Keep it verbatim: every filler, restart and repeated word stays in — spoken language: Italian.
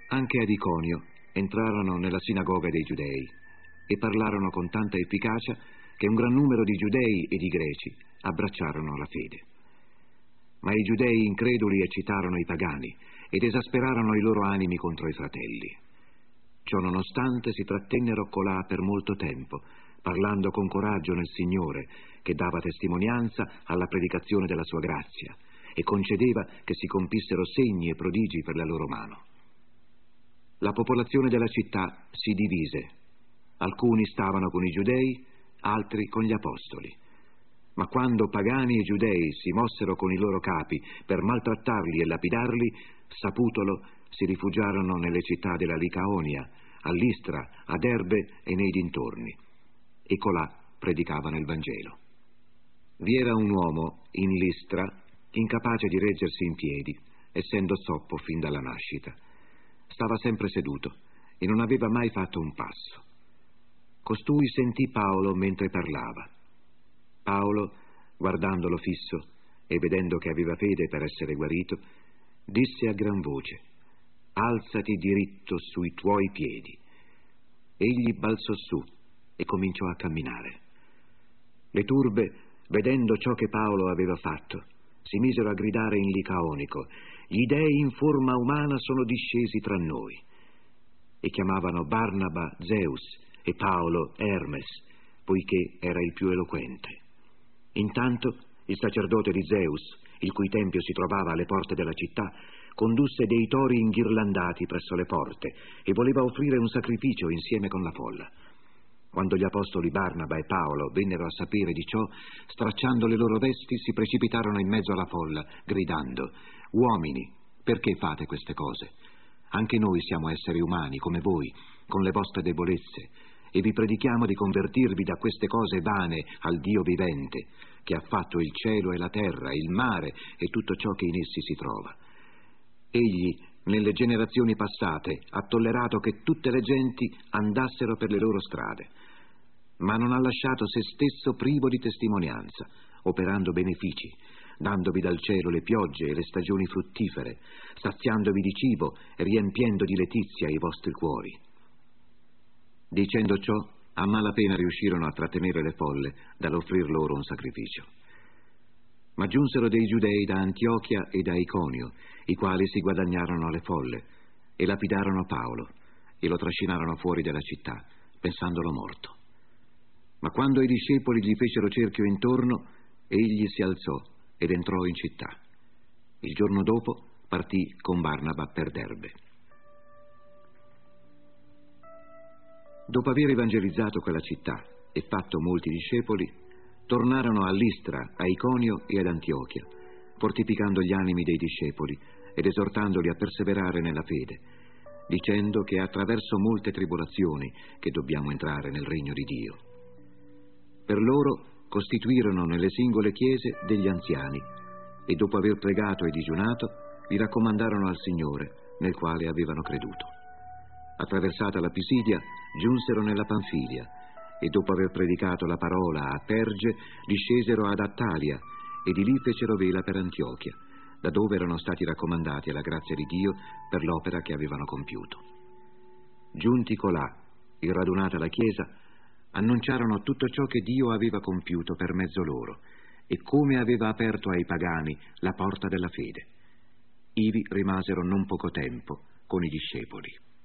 Anche ad Iconio entrarono nella sinagoga dei Giudei e parlarono con tanta efficacia che un gran numero di Giudei e di Greci abbracciarono la fede. Ma i Giudei increduli eccitarono i pagani ed esasperarono i loro animi contro i fratelli. Ciò nonostante si trattennero colà per molto tempo, parlando con coraggio nel Signore, che dava testimonianza alla predicazione della sua grazia e concedeva che si compissero segni e prodigi per la loro mano. La popolazione della città si divise. Alcuni stavano con i Giudei, altri con gli apostoli. Ma quando pagani e giudei si mossero con i loro capi per maltrattarli e lapidarli, saputolo, si rifugiarono nelle città della Licaonia, a Listra, a Derbe e nei dintorni, e colà predicavano il Vangelo. Vi era un uomo in Listra incapace di reggersi in piedi, essendo zoppo fin dalla nascita. Stava sempre seduto e non aveva mai fatto un passo. Costui sentì Paolo mentre parlava. Paolo, guardandolo fisso e vedendo che aveva fede per essere guarito, disse a gran voce: «Alzati diritto sui tuoi piedi». Egli balzò su e cominciò a camminare. Le turbe, vedendo ciò che Paolo aveva fatto, si misero a gridare in licaonico: «Gli dei in forma umana sono discesi tra noi». E chiamavano Barnaba Zeus e Paolo Hermes, poiché era il più eloquente. Intanto il sacerdote di Zeus, il cui tempio si trovava alle porte della città, condusse dei tori inghirlandati presso le porte e voleva offrire un sacrificio insieme con la folla. Quando gli apostoli Barnaba e Paolo vennero a sapere di ciò, stracciando le loro vesti, si precipitarono in mezzo alla folla, gridando: «Uomini, perché fate queste cose? Anche noi siamo esseri umani, come voi, con le vostre debolezze, e vi predichiamo di convertirvi da queste cose vane al Dio vivente, che ha fatto il cielo e la terra, il mare e tutto ciò che in essi si trova. Egli, nelle generazioni passate, ha tollerato che tutte le genti andassero per le loro strade, ma non ha lasciato se stesso privo di testimonianza, operando benefici, dandovi dal cielo le piogge e le stagioni fruttifere, saziandovi di cibo e riempiendo di letizia i vostri cuori». Dicendo ciò, a malapena riuscirono a trattenere le folle dall'offrir loro un sacrificio. Ma giunsero dei giudei da Antiochia e da Iconio, i quali si guadagnarono le folle e lapidarono Paolo e lo trascinarono fuori della città, pensandolo morto. Ma quando i discepoli gli fecero cerchio intorno, egli si alzò ed entrò in città. Il giorno dopo partì con Barnaba per Derbe. Dopo aver evangelizzato quella città e fatto molti discepoli, tornarono a Listra, a Iconio e ad Antiochia, fortificando gli animi dei discepoli ed esortandoli a perseverare nella fede, dicendo che è attraverso molte tribolazioni che dobbiamo entrare nel regno di Dio. Per loro costituirono nelle singole chiese degli anziani e dopo aver pregato e digiunato li raccomandarono al Signore, nel quale avevano creduto. Attraversata la Pisidia, giunsero nella Panfilia e dopo aver predicato la parola a Perge, discesero ad Attalia e di lì fecero vela per Antiochia, da dove erano stati raccomandati alla grazia di Dio per l'opera che avevano compiuto. Giunti colà e radunata la Chiesa, annunciarono tutto ciò che Dio aveva compiuto per mezzo loro e come aveva aperto ai pagani la porta della fede. Ivi rimasero non poco tempo con i discepoli.